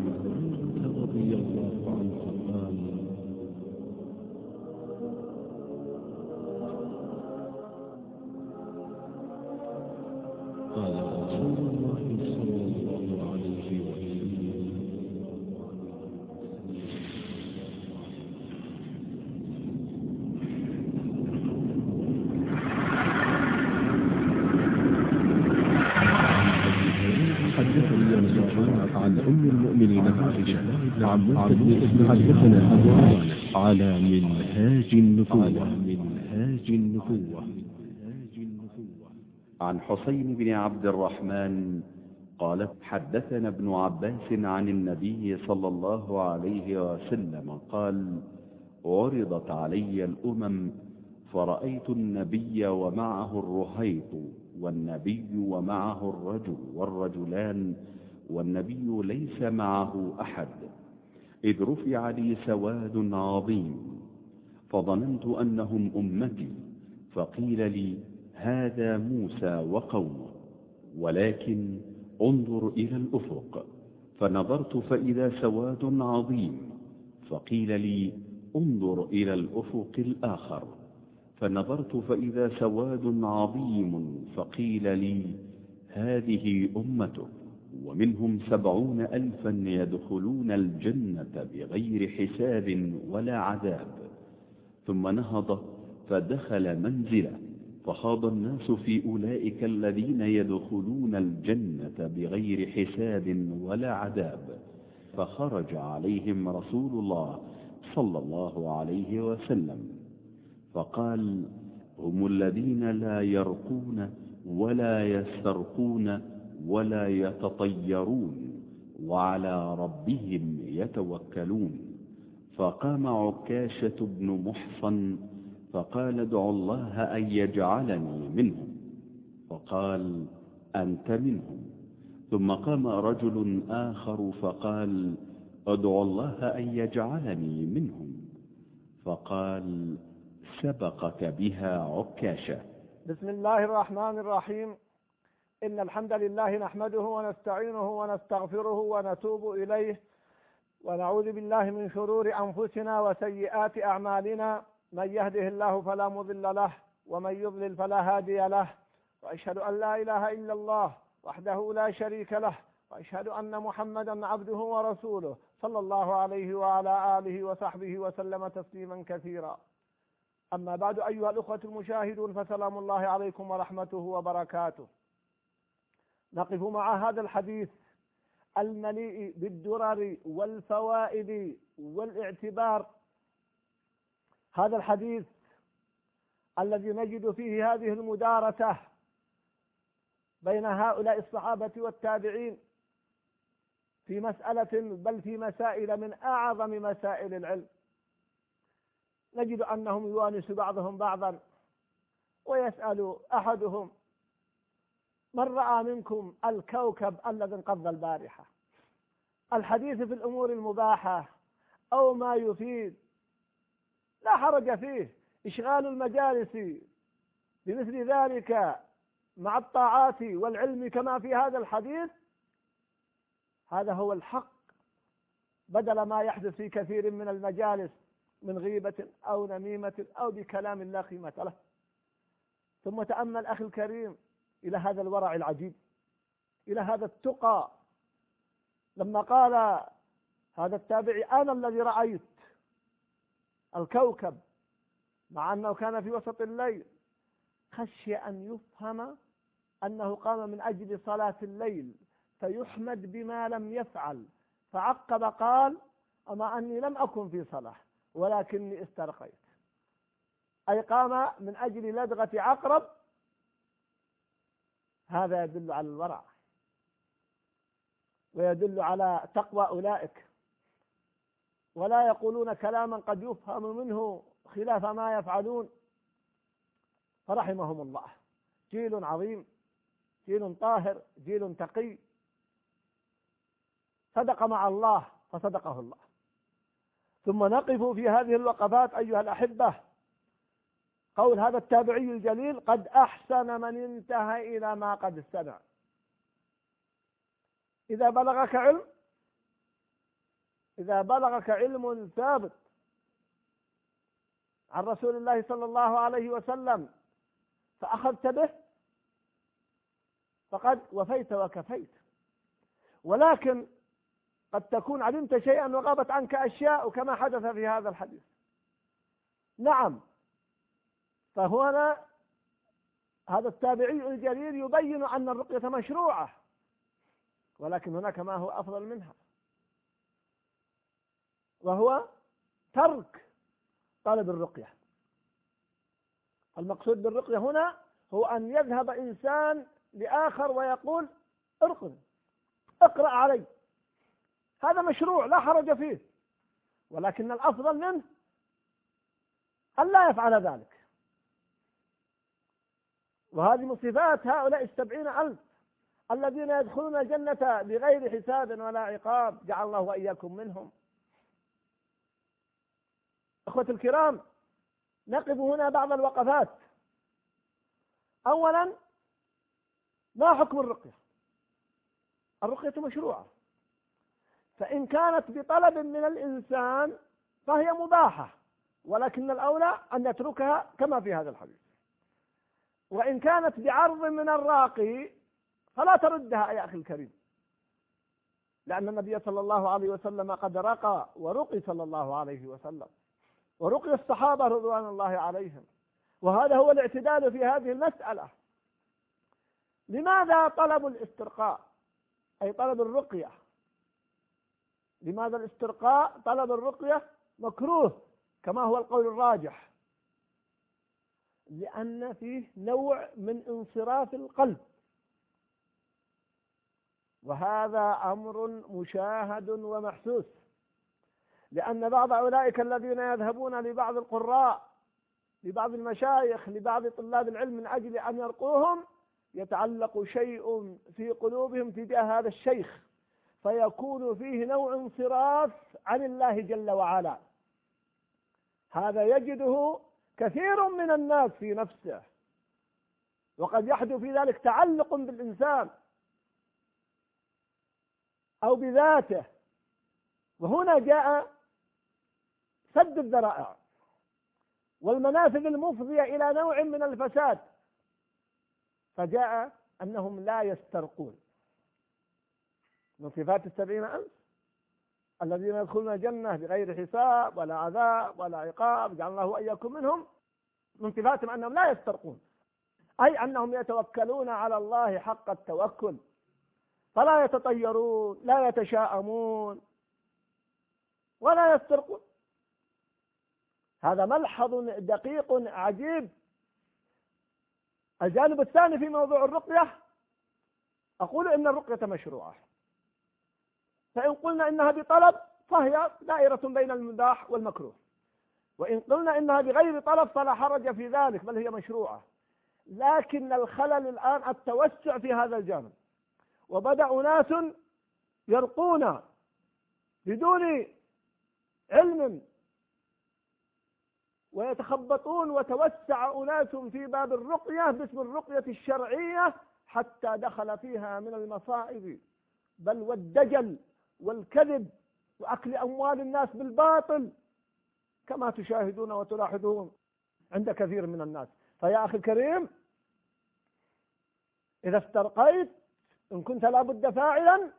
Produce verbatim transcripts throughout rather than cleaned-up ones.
رضي الله عنه قال: قال رسول الله صلى الله عليه وسلم: حدثني عن أم المؤمنين عائشة عن حدثنا أبو على منهاج النبوة منهاج النبوة عن حسين بن عبد الرحمن قال: حدثنا ابن عباس عن النبي صلى الله عليه وسلم قال: عرضت علي الأمم فرأيت النبي ومعه الرهيط والنبي ومعه الرجل والرجلان والنبي ليس معه أحد، إذ رفع لي سواد عظيم فظننت أنهم أمتي، فقيل لي: هذا موسى وقومه، ولكن انظر إلى الأفق، فنظرت فإذا سواد عظيم، فقيل لي: انظر إلى الأفق الآخر، فنظرت فإذا سواد عظيم، فقيل لي: هذه أمته، ومنهم سبعون ألفا يدخلون الجنة بغير حساب ولا عذاب. ثم نهض فدخل منزله، فخاض الناس في أولئك الذين يدخلون الجنة بغير حساب ولا عذاب، فخرج عليهم رسول الله صلى الله عليه وسلم فقال: هم الذين لا يرقون ولا يسترقون ولا يتطيرون وعلى ربهم يتوكلون. فقام عكاشة بن محصن فقال: ادعوا الله أن يجعلني منهم، فقال: أنت منهم. ثم قام رجل آخر فقال: ادعوا الله أن يجعلني منهم، فقال: سبقك بها عكاشة. بسم الله الرحمن الرحيم. إن الحمد لله نحمده ونستعينه ونستغفره ونتوب إليه، ونعوذ بالله من شرور أنفسنا وسيئات أعمالنا، من يهده الله فلا مضل له ومن يضلل فلا هادي له، وأشهد أن لا إله إلا الله وحده لا شريك له، وأشهد أن محمدا عبده ورسوله صلى الله عليه وعلى آله وصحبه وسلم تسليما كثيرا. أما بعد، أيها الأخوة المشاهدون، فسلام الله عليكم ورحمته وبركاته. نقف مع هذا الحديث المليء بالدرر والفوائد والاعتبار، هذا الحديث الذي نجد فيه هذه المدارسة بين هؤلاء الصحابة والتابعين في مسألة، بل في مسائل من أعظم مسائل العلم. نجد أنهم يوانس بعضهم بعضا، ويسأل أحدهم: من رأى منكم الكوكب الذي انقض البارحة؟ الحديث في الأمور المباحة أو ما يفيد لا حرج فيه، إشغال المجالس بمثل ذلك مع الطاعات والعلم كما في هذا الحديث، هذا هو الحق، بدل ما يحدث في كثير من المجالس من غيبة أو نميمة أو بكلام لا قيمة له. ثم تأمل أخي الكريم إلى هذا الورع العجيب، إلى هذا التقى، لما قال هذا التابعي: أنا الذي رأيت الكوكب، مع أنه كان في وسط الليل، خشي أن يفهم أنه قام من أجل صلاة الليل فيحمد بما لم يفعل، فعقب قال: أما أني لم أكن في صلاة ولكني استرقيت، أي قام من أجل لدغة عقرب. هذا يدل على الورع ويدل على تقوى أولئك، ولا يقولون كلاما قد يفهم منه خلاف ما يفعلون، فرحمهم الله. جيل عظيم، جيل طاهر، جيل تقي، صدق مع الله فصدقه الله. ثم نقف في هذه الوقفات أيها الأحبة قول هذا التابعي الجليل: قد أحسن من انتهى إلى ما قد استمع. إذا بلغك علم إذا بلغك علم ثابت عن رسول الله صلى الله عليه وسلم فأخذت به فقد وفيت وكفيت. ولكن قد تكون علمت شيئا وغابت عنك أشياء كما حدث في هذا الحديث. نعم، فهنا هذا التابعي الجليل يبين أن الرقية مشروعة، ولكن هناك ما هو أفضل منها، وهو ترك طلب الرقية. المقصود بالرقية هنا هو أن يذهب إنسان لآخر ويقول ارقد، اقرأ علي، هذا مشروع لا حرج فيه، ولكن الأفضل منه أن لا يفعل ذلك. وهذه من صفات هؤلاء السبعين ألف الذين يدخلون الجنة بغير حساب ولا عقاب، جعل الله وإياكم منهم. أخوة الكرام، نقف هنا بعض الوقفات. أولا، ما حكم الرقية؟ الرقية مشروعة، فإن كانت بطلب من الإنسان فهي مباحة، ولكن الأولى أن نتركها كما في هذا الحديث. وإن كانت بعرض من الراقي فلا تردها يا أخي الكريم، لأن النبي صلى الله عليه وسلم قد رقى ورقي صلى الله عليه وسلم، ورقي الصحابة رضوان الله عليهم، وهذا هو الاعتدال في هذه المسألة. لماذا طلب الاسترقاء أي طلب الرقية؟ لماذا الاسترقاء طلب الرقية مكروه كما هو القول الراجح؟ لأن فيه نوع من انصراف القلب، وهذا أمر مشاهد ومحسوس، لأن بعض أولئك الذين يذهبون لبعض القراء، لبعض المشايخ، لبعض طلاب العلم من أجل أن يرقوهم، يتعلق شيء في قلوبهم تجاه هذا الشيخ، فيكون فيه نوع انصراف عن الله جل وعلا. هذا يجده كثير من الناس في نفسه، وقد يحدث في ذلك تعلق بالإنسان أو بذاته. وهنا جاء سد الذرائع والمنافذ المفضية إلى نوع من الفساد، فجاء أنهم لا يسترقون. من صفات السبعين ألف الذين يدخلون الجنة بغير حساب ولا عذاب ولا عقاب، جعل الله وإياكم منهم، من صفاتهم أنهم لا يسترقون، أي أنهم يتوكلون على الله حق التوكل، فلا يتطيرون، لا يتشاءمون، ولا يسترقون. هذا ملحظ دقيق عجيب. الجانب الثاني في موضوع الرقية، أقول إن الرقية مشروعة، فإن قلنا إنها بطلب فهي دائرة بين المباح والمكروه، وإن قلنا إنها بغير طلب فلا حرج في ذلك، بل هي مشروعة. لكن الخلل الآن التوسع في هذا الجانب، وبدأ ناس يرقون بدون علم ويتخبطون، وتوسع أناس في باب الرقية باسم الرقية الشرعية حتى دخل فيها من المصائب بل والدجل والكذب وأكل أموال الناس بالباطل كما تشاهدون وتلاحظون عند كثير من الناس. فيا أخي الكريم، إذا استرقيت إن كنت لابد فاعلا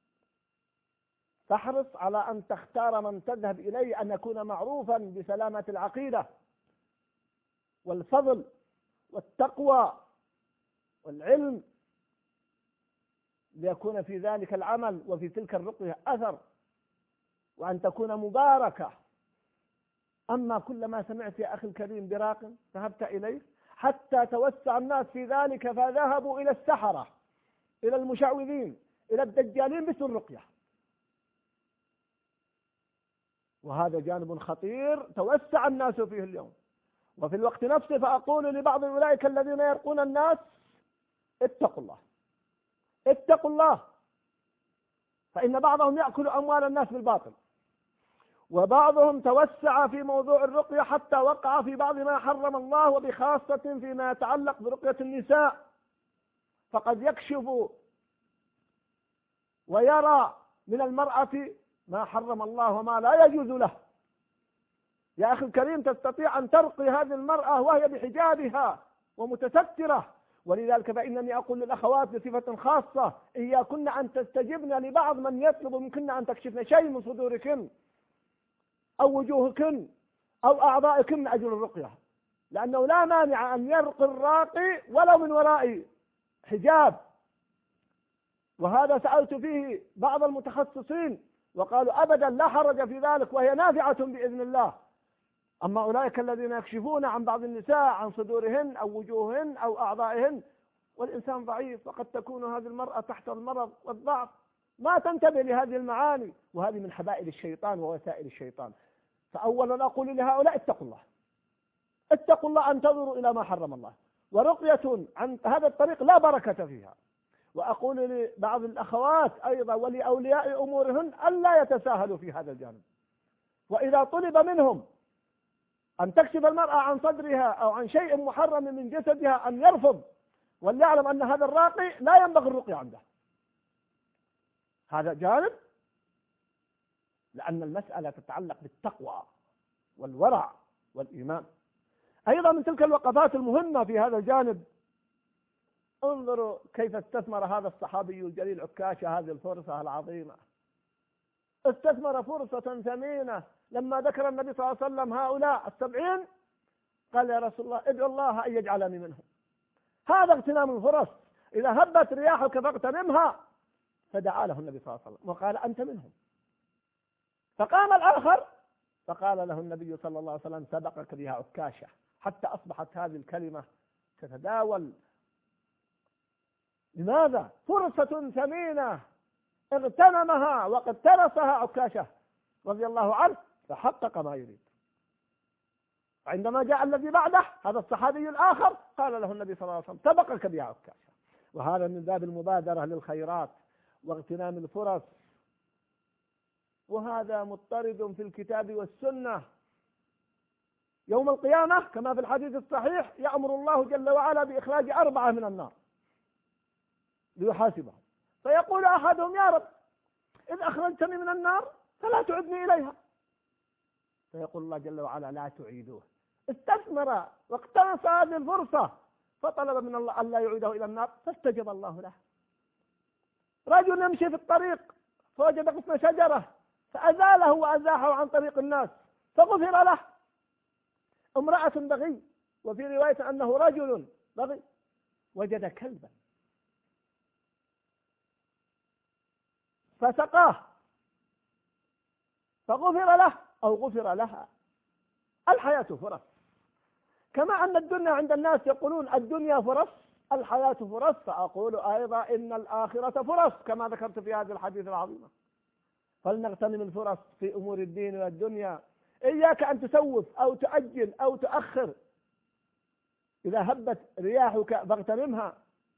تحرص على أن تختار من تذهب إليه أن يكون معروفا بسلامة العقيدة والفضل والتقوى والعلم، ليكون في ذلك العمل وفي تلك الرقية أثر، وأن تكون مباركة. أما كلما سمعت يا أخي الكريم براق ذهبت إليه حتى توسع الناس في ذلك، فذهبوا إلى السحرة، إلى المشعوذين، إلى الدجالين باسم الرقية، وهذا جانب خطير توسع الناس فيه اليوم. وفي الوقت نفسه فأقول لبعض أولئك الذين يرقون الناس اتقوا الله، اتقوا الله، فإن بعضهم يأكل أموال الناس بالباطل، وبعضهم توسع في موضوع الرقية حتى وقع في بعض ما حرم الله، وبخاصة فيما يتعلق برقية النساء، فقد يكشف ويرى من المرأة ما حرم الله وما لا يجوز له. يا أخي الكريم، تستطيع أن ترقي هذه المرأة وهي بحجابها ومتسترة، ولذلك فإنني أقول للأخوات بصفة خاصة: إياكن أن تستجبن لبعض من يطلب منكن أن تكشفن شيء من صدوركن أو وجوهكن أو أعضائكن من أجل الرقية، لأنه لا مانع أن يرقي الراقي ولو من وراء حجاب، وهذا سألت فيه بعض المتخصصين وقالوا أبدا لا حرج في ذلك، وهي نافعة بإذن الله. أما أولئك الذين يكشفون عن بعض النساء عن صدورهن أو وجوههن أو أعضائهن، والإنسان ضعيف، وقد تكون هذه المرأة تحت المرض والضعف ما تنتبه لهذه المعاني، وهذه من حبائل الشيطان ووسائل الشيطان. فأولا أقول لهؤلاء: اتقوا الله، اتقوا الله أن تنظروا إلى ما حرم الله، ورقية عن هذا الطريق لا بركة فيها. وأقول لبعض الأخوات أيضا ولأولياء أمورهن ألا يتساهلوا في هذا الجانب، وإذا طلب منهم أن تكشف المرأة عن صدرها أو عن شيء محرم من جسدها أن يرفض، وليعلم أن هذا الراقي لا ينبغي الرقي عنده. هذا جانب، لأن المسألة تتعلق بالتقوى والورع والإيمان. أيضا من تلك الوقفات المهمة في هذا الجانب، انظروا كيف استثمر هذا الصحابي الجليل عكاشة هذه الفرصة العظيمة. استثمر فرصة ثمينة لما ذكر النبي صلى الله عليه وسلم هؤلاء السبعين، قال: يا رسول الله ادعو الله أن يجعلني منهم. هذا اغتنام الفرص، إذا هبت رياحك فاغتنمها. فدعا له النبي صلى الله عليه وسلم وقال: أنت منهم. فقام الآخر فقال له النبي صلى الله عليه وسلم: سبقك بها عكاشة، حتى أصبحت هذه الكلمة تتداول. لماذا؟ فرصة ثمينة اغتنمها وقد ترسها عكاشة رضي الله عنه، فحقق ما يريد. عندما جاء الذي بعده هذا الصحابي الآخر، قال له النبي صلى الله عليه وسلم: سبقك بها عكاشة. وهذا من باب المبادرة للخيرات واغتنام الفرص، وهذا مضطرد في الكتاب والسنة. يوم القيامة كما في الحديث الصحيح يأمر الله جل وعلا بإخراج أربعة من النار ليحاسبهم، فيقول أحدهم: يا رب إذ أخرجتني من النار فلا تعدني إليها. فيقول الله جل وعلا: لا تعيدوه. استثمر واقتنص هذه الفرصة فطلب من الله أن لا يعيده إلى النار، فاستجب الله له. رجل يمشي في الطريق فوجد غصن شجرة فأزاله وأزاحه عن طريق الناس فغفر له. امرأة بغي، وفي رواية أنه رجل بغي، وجد كلبا فسقاه فغفر له أو غفر لها. الحياة فرص، كما أن الدنيا عند الناس يقولون الدنيا فرص، الحياة فرص، فأقول أيضا إن الآخرة فرص كما ذكرت في هذا الحديث العظيم. فلنغتنم الفرص في أمور الدين والدنيا. إياك أن تسوف أو تؤجل أو تؤخر، إذا هبت رياحك فاغتنمها.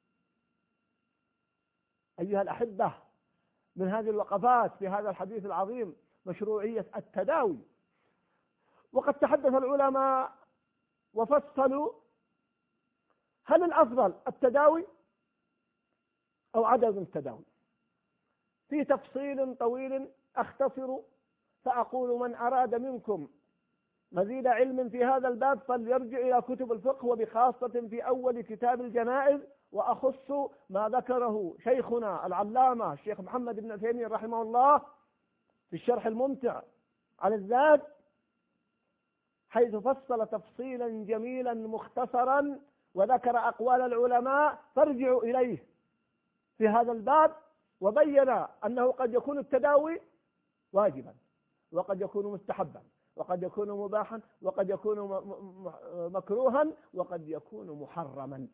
أيها الأحبة، من هذه الوقفات في هذا الحديث العظيم مشروعية التداوي. وقد تحدث العلماء وفصلوا: هل الأفضل التداوي أو عدم التداوي؟ في تفصيل طويل أختصر، فأقول: من أراد منكم مزيد علم في هذا الباب فليرجع إلى كتب الفقه، وبخاصة في أول كتاب الجنائز، وأخص ما ذكره شيخنا العلامة الشيخ محمد بن عثيمين رحمه الله في الشرح الممتع على الزاد، حيث فصل تفصيلا جميلا مختصرا وذكر أقوال العلماء، فارجعوا إليه في هذا الباب، وبين أنه قد يكون التداوي واجبا، وقد يكون مستحبا، وقد يكون مباحا، وقد يكون مكروها، وقد يكون محرما.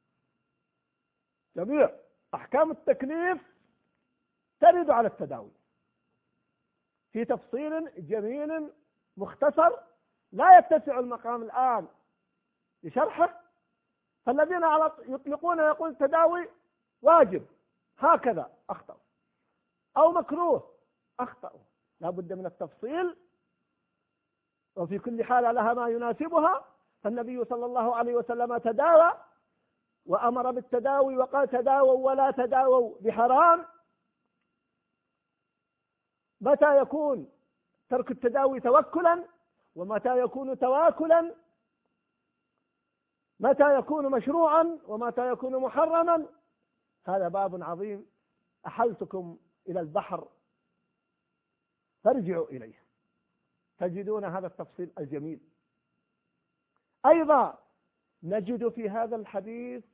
جميع أحكام التكليف ترد على التداوي في تفصيل جميل مختصر لا يتسع المقام الآن لشرحه. فالذين يطلقون يقول التداوي واجب هكذا أخطأ، أو مكروه أخطأ. لا بد من التفصيل، وفي كل حالة لها ما يناسبها. فالنبي صلى الله عليه وسلم تداوى وأمر بالتداوي وقال: تداووا ولا تداووا بحرام. متى يكون ترك التداوي توكلا، ومتى يكون تواكلا، متى يكون مشروعا ومتى يكون محرما. هذا باب عظيم، أحلتكم إلى البحر فارجعوا إليه تجدون هذا التفصيل الجميل. أيضا نجد في هذا الحديث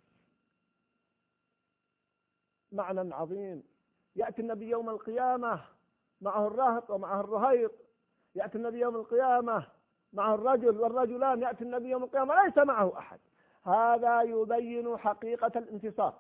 معنى عظيم. يأتي النبي يوم القيامة معه الراهط ومعه الرهيط، يأتي النبي يوم القيامة معه الرجل والرجلان، يأتي النبي يوم القيامة ليس معه أحد. هذا يبين حقيقة الانتصار،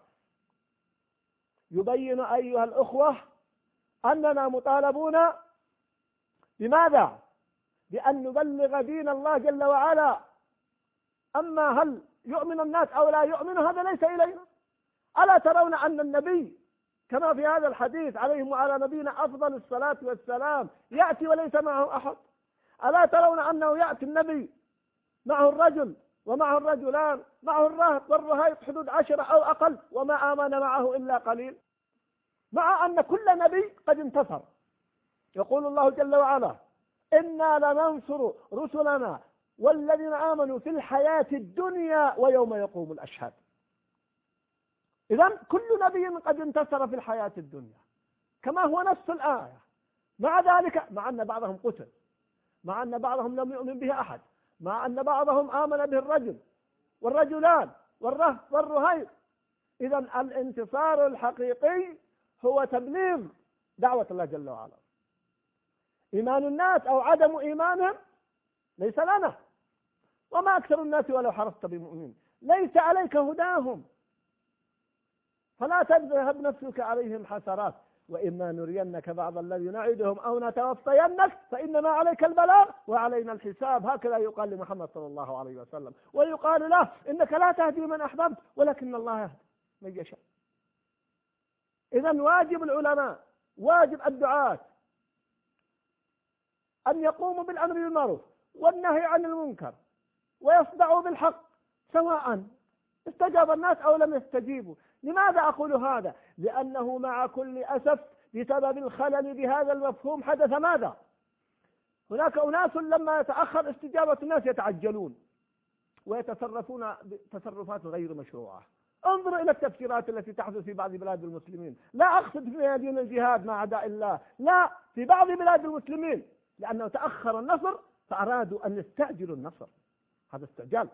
يبين أيها الأخوة أننا مطالبون بماذا؟ بأن نبلغ دين الله جل وعلا. أما هل يؤمن الناس أو لا يؤمن هذا ليس إلينا. ألا ترون أن النبي كما في هذا الحديث عليه وعلى نبينا أفضل الصلاة والسلام يأتي وليس معه أحد؟ ألا ترون أنه يأتي النبي معه الرجل ومعه الرجلان معه الراهط والرهيط حدود عشرة أو أقل، وما آمن معه إلا قليل، مع أن كل نبي قد انتصر. يقول الله جل وعلا إنا لننصر رسلنا والذين آمنوا في الحياة الدنيا ويوم يقوم الأشهاد. إذن كل نبي قد انتصر في الحياة الدنيا كما هو نفس الآية. مع ذلك مع أن بعضهم قتل، مع أن بعضهم لم يؤمن به أحد، مع أن بعضهم آمن به الرجل والرجلان والرهط والرهيط. إذن الانتصار الحقيقي هو تبليغ دعوة الله جل وعلا. إيمان الناس أو عدم إيمانهم ليس لنا، وما أكثر الناس ولو حرصت بمؤمنين، ليس عليك هداهم فلا تذهب نفسك عليهم حسرات، وإما نرينك بعض الذي نعدهم أو نتوفينك فإنما عليك البلاغ وعلينا الحساب. هكذا يقال لمحمد صلى الله عليه وسلم، ويقال له إنك لا تهدي من أحببت ولكن الله يهدي من يشاء. إذن واجب العلماء واجب الدعاة أن يقوموا بالأمر بالمعروف والنهي عن المنكر ويصدعوا بالحق سواء استجاب الناس أو لم يستجيبوا. لماذا أقول هذا؟ لأنه مع كل أسف بسبب الخلل بهذا المفهوم حدث ماذا؟ هناك أناس لما يتأخر استجابة الناس يتعجلون ويتصرفون تصرفات غير مشروعة. انظروا إلى التفسيرات التي تحدث في بعض بلاد المسلمين، لا أقصد في ميادين الجهاد مع أعداء الله، لا، في بعض بلاد المسلمين، لأنه تأخر النصر فأرادوا أن يستعجلوا النصر، هذا استعجال.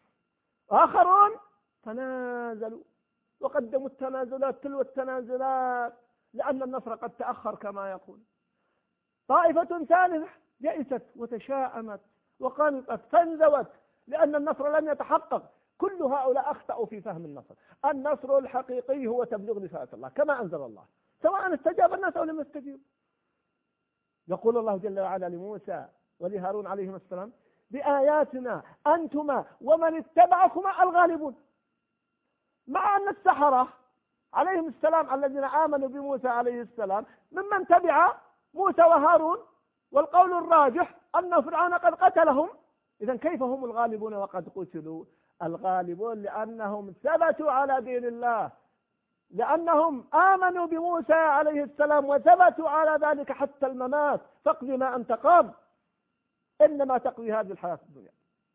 آخرون تنازلوا وقدموا التنازلات تلو التنازلات لأن النصر قد تأخر كما يقول. طائفة ثالثة يئست وتشاءمت وقنطت فانزوت لأن النصر لم يتحقق. كل هؤلاء أخطأوا في فهم النصر. النصر الحقيقي هو تبليغ رسالة الله كما أنزل الله، سواء استجاب الناس أو لم يستجيبوا. يقول الله جل وعلا لموسى ولهارون عليهم السلام بآياتنا أنتما ومن اتبعكما الغالبون. مع أن السحرة عليهم السلام الذين آمنوا بموسى عليه السلام ممن تبع موسى وهارون، والقول الراجح أن فرعون قد قتلهم. إذن كيف هم الغالبون وقد قتلوا؟ الغالبون لأنهم ثبتوا على دين الله، لأنهم آمنوا بموسى عليه السلام وثبتوا على ذلك حتى الممات. فاقضي ما أنت قاض إنما تقضي هذه الحياة الدنيا.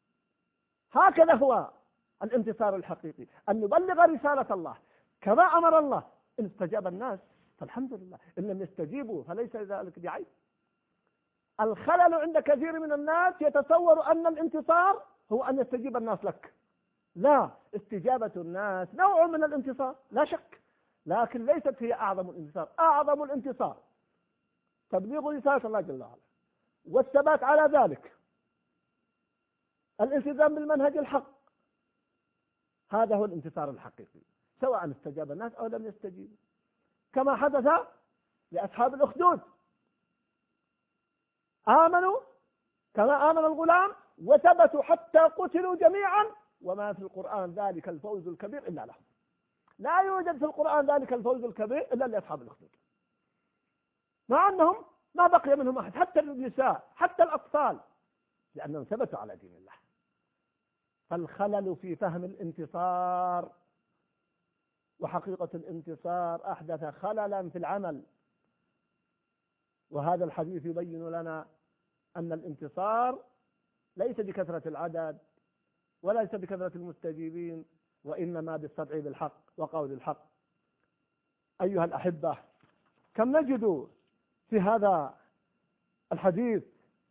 هكذا هو الانتصار الحقيقي، أن نبلغ رسالة الله كما أمر الله. إن استجاب الناس فالحمد لله، إن لم يستجيبوا فليس ذلك بعيب. الخلل عند كثير من الناس يتصور أن الانتصار هو أن يستجيب الناس لك. لا، استجابة الناس نوع من الانتصار لا شك، لكن ليست هي أعظم الانتصار. أعظم الانتصار تبليغ رسالة الله جل وعلا والثبات على ذلك، الالتزام بالمنهج الحق، هذا هو الانتصار الحقيقي سواء استجاب الناس أو لم يستجيبوا، كما حدث لأصحاب الأخدود. آمنوا كما آمن الغلام وثبتوا حتى قتلوا جميعا، وما في القرآن ذلك الفوز الكبير إلا لهم. لا يوجد في القرآن ذلك الفوز الكبير إلا لأصحاب الأخدود، مع أنهم ما بقي منهم أحد، حتى النساء حتى الأطفال، لأنهم ثبتوا على دين الله. فالخلل في فهم الانتصار وحقيقة الانتصار أحدث خللا في العمل، وهذا الحديث يبين لنا أن الانتصار ليس بكثرة العدد وليس بكثرة المستجيبين، وإنما بالصدع بالحق وقول الحق. أيها الأحبة، كم نجد في هذا الحديث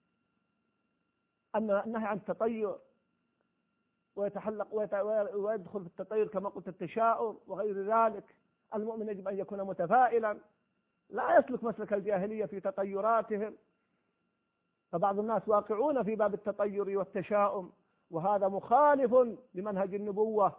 أن النهي عن التطير ويتحلق ويدخل في التطير كما قلت التشاؤم وغير ذلك. المؤمن يجب أن يكون متفائلا، لا يسلك مسلك الجاهلية في تطيراتهم، فبعض الناس واقعون في باب التطير والتشاؤم، وهذا مخالف لمنهج النبوة.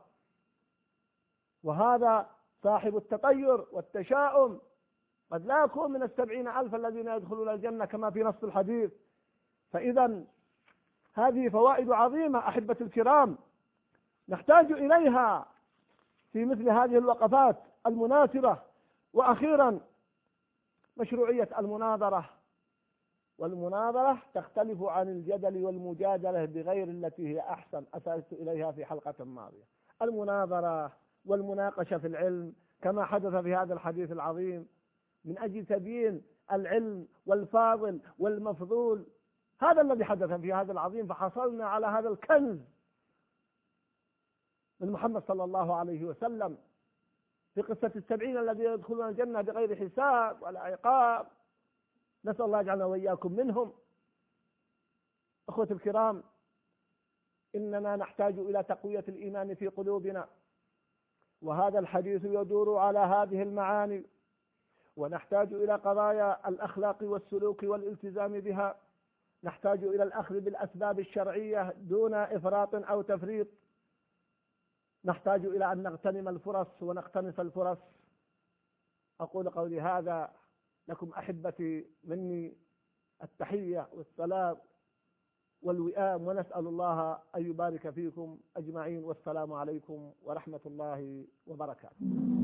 وهذا صاحب التطير والتشاؤم قد لا يكون من السبعين ألف الذين يدخلون الجنة كما في نص الحديث. فإذا هذه فوائد عظيمة أحبة الكرام نحتاج إليها في مثل هذه الوقفات المناسبة. وأخيرا مشروعية المناظرة، والمناظرة تختلف عن الجدل والمجادلة بغير التي هي أحسن، أشرت إليها في حلقة ماضية. المناظرة والمناقشة في العلم كما حدث في هذا الحديث العظيم من أجل تبيين العلم والفاضل والمفضول، هذا الذي حدث في هذا العظيم، فحصلنا على هذا الكنز من محمد صلى الله عليه وسلم في قصة السبعين الذين يدخلون الجنة بغير حساب ولا عقاب. نسأل الله يجعلنا وإياكم منهم. أخوة الكرام، إننا نحتاج إلى تقوية الإيمان في قلوبنا، وهذا الحديث يدور على هذه المعاني، ونحتاج إلى قضايا الأخلاق والسلوك والالتزام بها. نحتاج إلى الأخذ بالأسباب الشرعية دون إفراط أو تفريط. نحتاج إلى أن نغتنم الفرص ونقتنص الفرص. أقول قولي هذا، لكم أحبتي مني التحية والسلام والوئام، ونسأل الله أن يبارك فيكم أجمعين، والسلام عليكم ورحمة الله وبركاته.